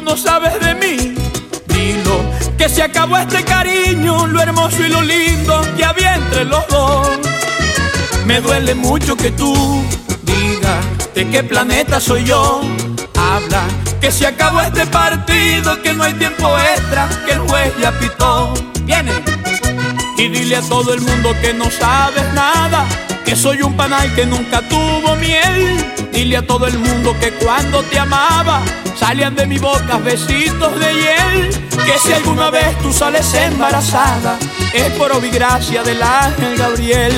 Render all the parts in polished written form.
tú no sabes de mí, dilo, que se acabó este cariño, lo hermoso y lo lindo que había entre los dos. Me duele mucho que tú digas de qué planeta soy yo. Habla, que se acabó este partido, que no hay tiempo extra, que el juez ya pitó. Viene. Y dile a todo el mundo que no sabes nada, que soy un panal que nunca tuvo miel. Dile a todo el mundo que cuando te amaba salían de mi boca besitos de hiel. Que si alguna vez tú sales embarazada es por obra y gracia del ángel Gabriel.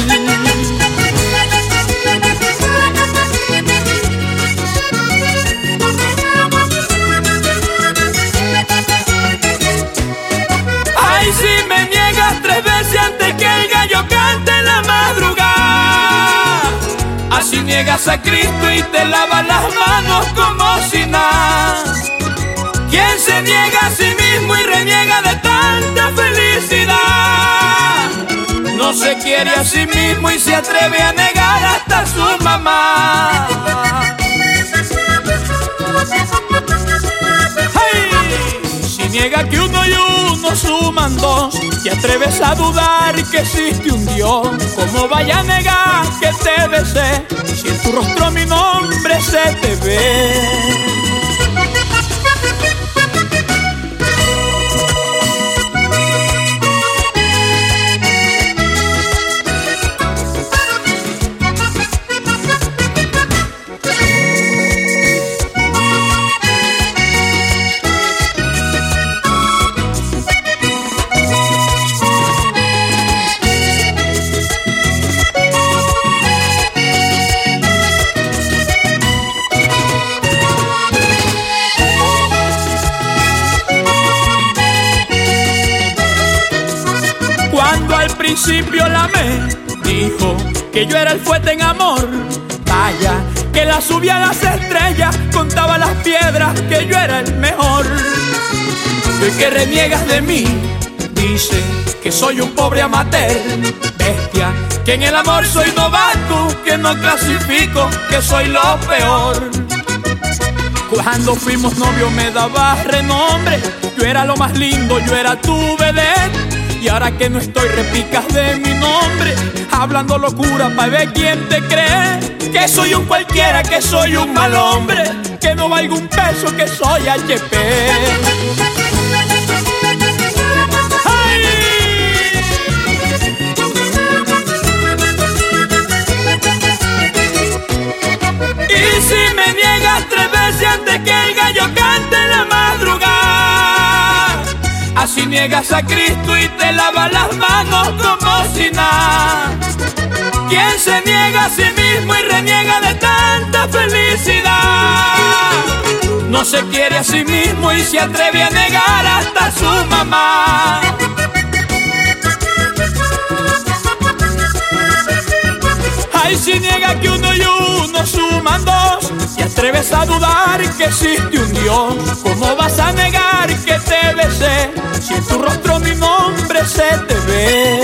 Ay, si me niegas 3 veces antes que el gallo cante en la madrugada, así niegas a Cristo y te lavas las manos como si nada. ¿Quién se niega a sí mismo y reniega de tanta felicidad? No se quiere a sí mismo y se atreve a negar hasta a su mamá. Si niega que 1 y 1 suman 2, te atreves a dudar que existe un Dios. ¿Cómo vaya a negar que te besé si en tu rostro mi nombre se te ve? Cuando al principio la amé, dijo que yo era el fuerte en amor. Vaya, que la subía a las estrellas, contaba las piedras, que yo era el mejor. Y que reniegas de mí, dice que soy un pobre amateur. Bestia, que en el amor soy novato, que no clasifico, que soy lo peor. Cuando fuimos novios me dabas renombre, yo era lo más lindo, yo era tu vedette. Y ahora que no estoy repicas de mi nombre, hablando locura pa' ver quién te cree. Que soy un cualquiera, que soy un mal hombre, que no valgo un peso, que soy HP. ¡Ay! Y si me niegas 3 veces antes que el gallo cante en la madrugada, así niegas a Cristo y te lavas las manos como si nada. ¿Quién se niega a sí mismo y reniega de tanta felicidad? No se quiere a sí mismo y se atreve a negar hasta a su mamá. Ay, si niega que 1 y 1 suman 2, te atreves a dudar que existe un Dios. ¿Cómo vas a negar que te besé si en tu rostro mi nombre se te ve?